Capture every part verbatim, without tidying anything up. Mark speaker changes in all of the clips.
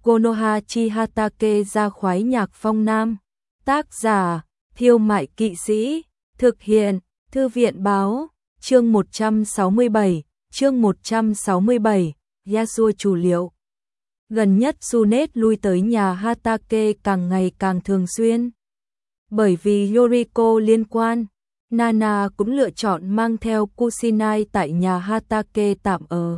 Speaker 1: Konoha chi Hatake ra khoái nhạc phong nam. Tác giả, Thiêu Mại Kỵ Sĩ. Thực hiện, Thư viện báo. Chương một trăm sáu mươi bảy, chương một trăm sáu mươi bảy, Yasuo chủ liệu. Gần nhất Tsunet lui tới nhà Hatake càng ngày càng thường xuyên. Bởi vì Yoriko liên quan, Nana cũng lựa chọn mang theo Kusinai tại nhà Hatake tạm ở.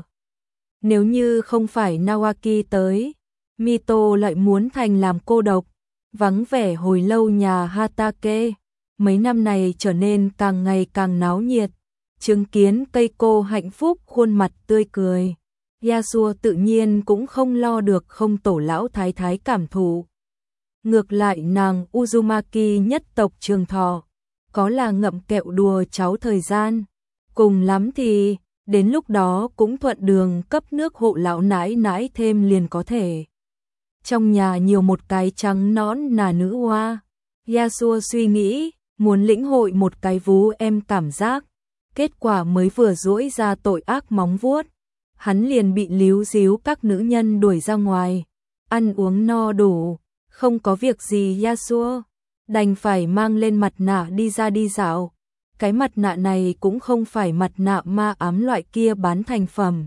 Speaker 1: Nếu như không phải Nawaki tới, Mito lại muốn thành làm cô độc, vắng vẻ hồi lâu nhà Hatake. Mấy năm này trở nên càng ngày càng náo nhiệt, chứng kiến Keiko hạnh phúc khuôn mặt tươi cười. Yasuo tự nhiên cũng không lo được không tổ lão thái thái cảm thụ. Ngược lại nàng Uzumaki nhất tộc trường thọ, có là ngậm kẹo đùa cháu thời gian. Cùng lắm thì, đến lúc đó cũng thuận đường cấp nước hộ lão nãi nãi thêm liền có thể. Trong nhà nhiều một cái trắng nõn là nữ hoa. Yasuo suy nghĩ, muốn lĩnh hội một cái vú em cảm giác. Kết quả mới vừa duỗi ra tội ác móng vuốt, hắn liền bị líu díu các nữ nhân đuổi ra ngoài. Ăn uống no đủ, không có việc gì Yasuo đành phải mang lên mặt nạ đi ra đi dạo. Cái mặt nạ này cũng không phải mặt nạ ma ám loại kia bán thành phẩm,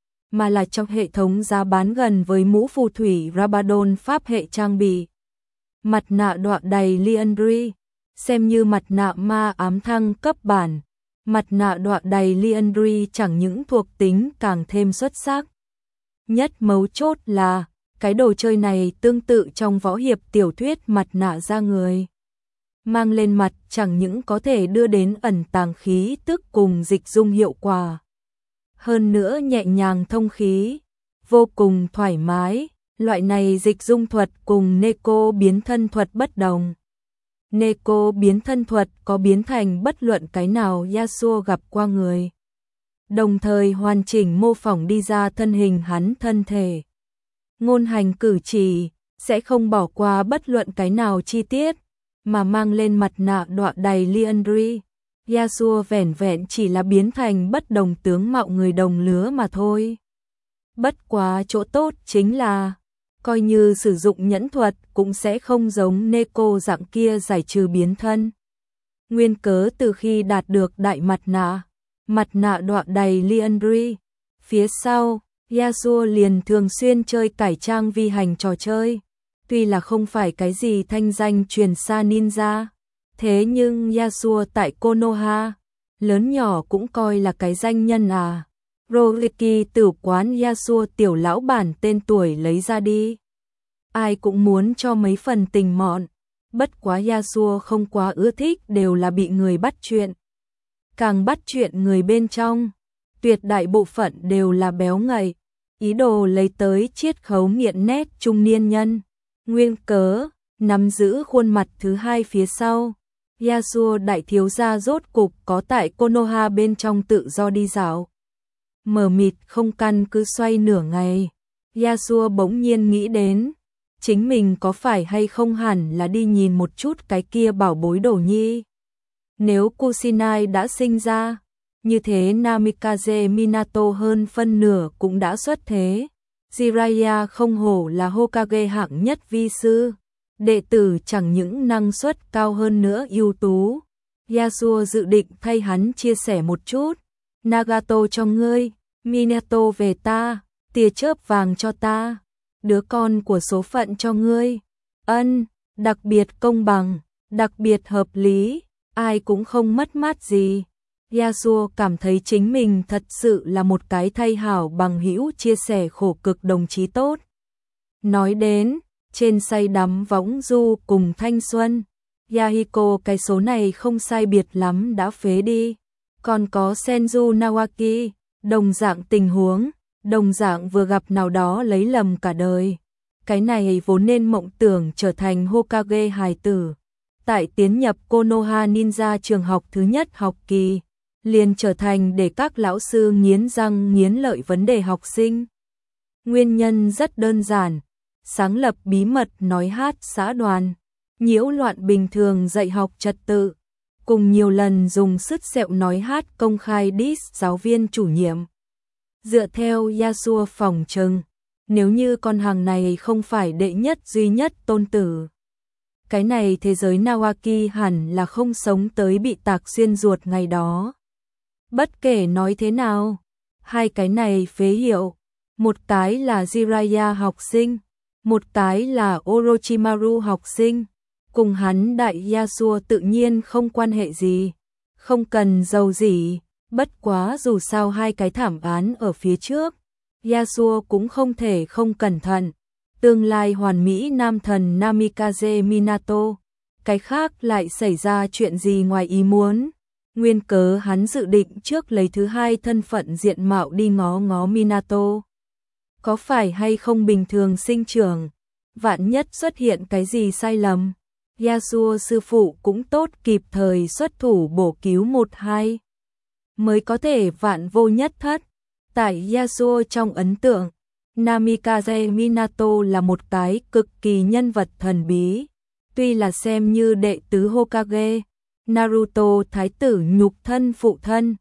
Speaker 1: mà là trong hệ thống giá bán gần với mũ phù thủy Rabadon pháp hệ trang bị. Mặt nạ đọa đầy Liandry, xem như mặt nạ ma ám thăng cấp bản. Mặt nạ đọa đầy Liandry chẳng những thuộc tính càng thêm xuất sắc. Nhất mấu chốt là, cái đồ chơi này tương tự trong võ hiệp tiểu thuyết mặt nạ da người. Mang lên mặt chẳng những có thể đưa đến ẩn tàng khí tức cùng dịch dung hiệu quả. Hơn nữa nhẹ nhàng thông khí, vô cùng thoải mái. Loại này dịch dung thuật cùng Neko biến thân thuật bất đồng. Neko biến thân thuật có biến thành bất luận cái nào Yasuo gặp qua người, đồng thời hoàn chỉnh mô phỏng đi ra thân hình hắn thân thể. Ngôn hành cử chỉ sẽ không bỏ qua bất luận cái nào chi tiết, mà mang lên mặt nạ đọa đầy Liandry. Yasuo vẻn vẹn chỉ là biến thành bất đồng tướng mạo người đồng lứa mà thôi. Bất quá chỗ tốt chính là, coi như sử dụng nhẫn thuật cũng sẽ không giống Neko dạng kia giải trừ biến thân. Nguyên cớ từ khi đạt được đại mặt nạ, mặt nạ đọa đầy Liandry, phía sau, Yasuo liền thường xuyên chơi cải trang vi hành trò chơi. Tuy là không phải cái gì thanh danh truyền xa ninja, thế nhưng Yasuo tại Konoha, lớn nhỏ cũng coi là cái danh nhân à. Roriki tử quán Yasuo tiểu lão bản tên tuổi lấy ra đi, ai cũng muốn cho mấy phần tình mọn. Bất quá Yasuo không quá ưa thích đều là bị người bắt chuyện. Càng bắt chuyện người bên trong, tuyệt đại bộ phận đều là béo ngậy, ý đồ lấy tới chiết khấu nghiện nét trung niên nhân. Nguyên cớ, nắm giữ khuôn mặt thứ hai phía sau, Yasuo đại thiếu gia rốt cục có tại Konoha bên trong tự do đi dạo. Mờ mịt không căn cứ xoay nửa ngày, Yasuo bỗng nhiên nghĩ đến, chính mình có phải hay không hẳn là đi nhìn một chút cái kia bảo bối đồ nhi. Nếu Kusinai đã sinh ra, như thế Namikaze Minato hơn phân nửa cũng đã xuất thế. Jiraiya không hổ là Hokage hạng nhất vi sư, đệ tử chẳng những năng suất cao hơn nữa ưu tú. Yasuo dự định thay hắn chia sẻ một chút. Nagato cho ngươi, Minato về ta, tia chớp vàng cho ta, đứa con của số phận cho ngươi. Ân, đặc biệt công bằng, đặc biệt hợp lý, ai cũng không mất mát gì. Yasuo cảm thấy chính mình thật sự là một cái thay hảo bằng hữu chia sẻ khổ cực đồng chí tốt. Nói đến, trên say đắm võng du cùng thanh xuân, Yahiko cái số này không sai biệt lắm đã phế đi. Còn có Senju Nawaki, đồng dạng tình huống, đồng dạng vừa gặp nào đó lấy lầm cả đời. Cái này vốn nên mộng tưởng trở thành Hokage hài tử. Tại tiến nhập Konoha Ninja trường học thứ nhất học kỳ, liền trở thành để các lão sư nghiến răng nghiến lợi vấn đề học sinh. Nguyên nhân rất đơn giản, sáng lập bí mật nói hát xã đoàn, nhiễu loạn bình thường dạy học trật tự, cùng nhiều lần dùng sứt sẹo nói hát công khai diss giáo viên chủ nhiệm. Dựa theo Yasuo phỏng chừng, nếu như con hàng này không phải đệ nhất duy nhất tôn tử. Cái này thế giới Nawaki hẳn là không sống tới bị tạc xuyên ruột ngày đó. Bất kể nói thế nào, hai cái này phế hiệu, một cái là Jiraiya học sinh, một cái là Orochimaru học sinh, cùng hắn đại Yasuo tự nhiên không quan hệ gì, không cần giàu gì, bất quá dù sao hai cái thảm án ở phía trước, Yasuo cũng không thể không cẩn thận. Tương lai hoàn mỹ nam thần Namikaze Minato, cái khác lại xảy ra chuyện gì ngoài ý muốn. Nguyên cớ hắn dự định trước lấy thứ hai thân phận diện mạo đi ngó ngó Minato. Có phải hay không bình thường sinh trưởng, vạn nhất xuất hiện cái gì sai lầm. Yasuo sư phụ cũng tốt kịp thời xuất thủ bổ cứu một hai. Mới có thể vạn vô nhất thất. Tại Yasuo trong ấn tượng, Namikaze Minato là một cái cực kỳ nhân vật thần bí. Tuy là xem như đệ tứ Hokage, Naruto thái tử nhục thân phụ thân,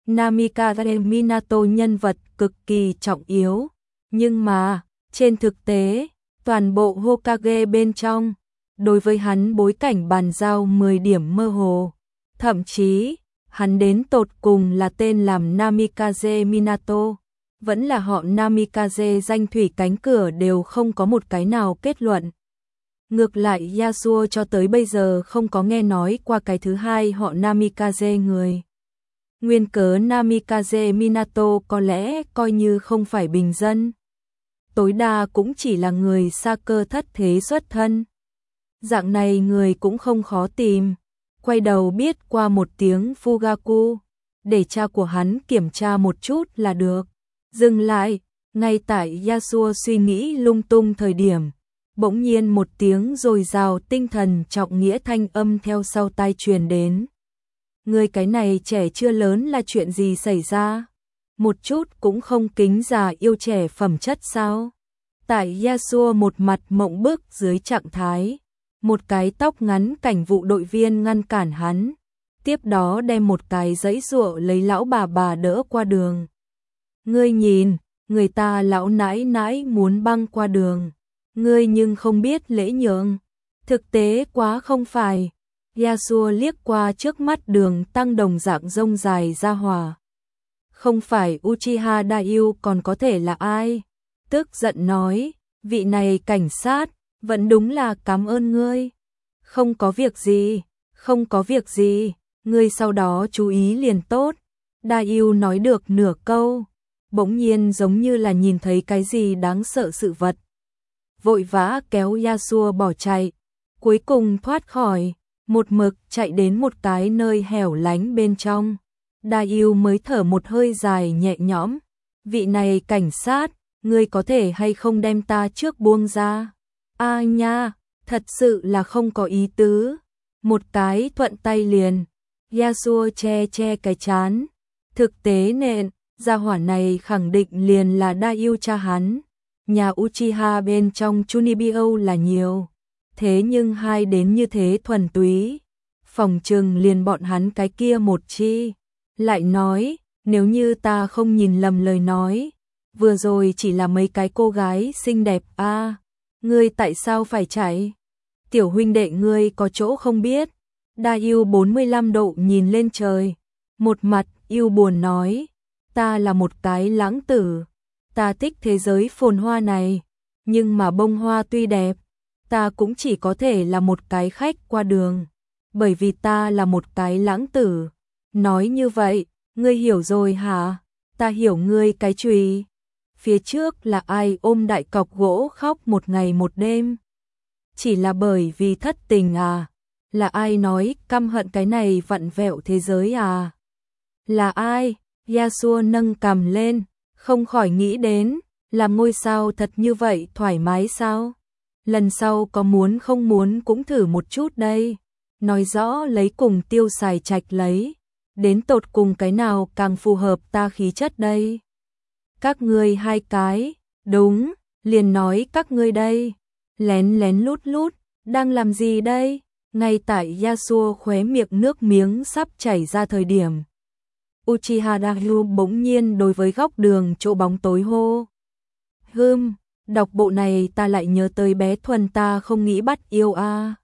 Speaker 1: Namikaze Minato nhân vật cực kỳ trọng yếu. Nhưng mà, trên thực tế, toàn bộ Hokage bên trong, đối với hắn bối cảnh bàn giao mười điểm mơ hồ. Thậm chí, hắn đến tột cùng là tên làm Namikaze Minato, vẫn là họ Namikaze danh thủy cánh cửa đều không có một cái nào kết luận. Ngược lại Yasuo cho tới bây giờ không có nghe nói qua cái thứ hai họ Namikaze người. Nguyên cớ Namikaze Minato có lẽ coi như không phải bình dân. Tối đa cũng chỉ là người sa cơ thất thế xuất thân. Dạng này người cũng không khó tìm. Quay đầu biết qua một tiếng Fugaku, để cha của hắn kiểm tra một chút là được. Dừng lại, ngay tại Yasuo suy nghĩ lung tung thời điểm, bỗng nhiên một tiếng dồi dào tinh thần trọng nghĩa thanh âm theo sau tai truyền đến. Người cái này trẻ chưa lớn là chuyện gì xảy ra? Một chút cũng không kính già yêu trẻ phẩm chất sao? Tại Yasuo một mặt mộng bức dưới trạng thái, một cái tóc ngắn cảnh vụ đội viên ngăn cản hắn, tiếp đó đem một cái giấy giụa lấy lão bà bà đỡ qua đường. Ngươi nhìn, người ta lão nãi nãi muốn băng qua đường, ngươi nhưng không biết lễ nhượng, thực tế quá không phải. Yasuo liếc qua trước mắt đường tăng đồng dạng rông dài ra hòa. Không phải Uchiha Daioh còn có thể là ai? Tức giận nói, vị này cảnh sát, vẫn đúng là cảm ơn ngươi. Không có việc gì, không có việc gì, ngươi sau đó chú ý liền tốt. Daioh nói được nửa câu, bỗng nhiên giống như là nhìn thấy cái gì đáng sợ sự vật. Vội vã kéo Yasuo bỏ chạy, cuối cùng thoát khỏi, một mực chạy đến một cái nơi hẻo lánh bên trong. Daioh mới thở một hơi dài nhẹ nhõm, vị này cảnh sát, ngươi có thể hay không đem ta trước buông ra? A nha, thật sự là không có ý tứ. Một cái thuận tay liền. Yasuo che che cái chán. Thực tế nện, gia hỏa này khẳng định liền là Daioh cha hắn. Nhà Uchiha bên trong Chunibyo là nhiều. Thế nhưng hai đến như thế thuần túy. Phòng trừng liền bọn hắn cái kia một chi. Lại nói, nếu như ta không nhìn lầm lời nói, vừa rồi chỉ là mấy cái cô gái xinh đẹp a. À, ngươi tại sao phải chạy? Tiểu huynh đệ ngươi có chỗ không biết. Daioh bốn mươi lăm độ nhìn lên trời, một mặt yêu buồn nói, ta là một cái lãng tử, ta thích thế giới phồn hoa này, nhưng mà bông hoa tuy đẹp, ta cũng chỉ có thể là một cái khách qua đường, bởi vì ta là một cái lãng tử. Nói như vậy, ngươi hiểu rồi hả? Ta hiểu ngươi cái chùy. Phía trước là ai ôm đại cọc gỗ khóc một ngày một đêm? Chỉ là bởi vì thất tình à? Là ai nói căm hận cái này vặn vẹo thế giới à? Là ai? Yasuo nâng cằm lên, không khỏi nghĩ đến, làm ngôi sao thật như vậy thoải mái sao? Lần sau có muốn không muốn cũng thử một chút đây. Nói rõ lấy cùng tiêu xài trạch lấy. Đến tột cùng cái nào càng phù hợp ta khí chất đây? Các ngươi hai cái, đúng, liền nói các ngươi đây. Lén lén lút lút, đang làm gì đây? Ngay tại Yasuo khóe miệng nước miếng sắp chảy ra thời điểm. Uchiha Daioh bỗng nhiên đối với góc đường chỗ bóng tối hô. Hừm, Đọc bộ này ta lại nhớ tới bé Thuần ta không nghĩ bắt yêu a.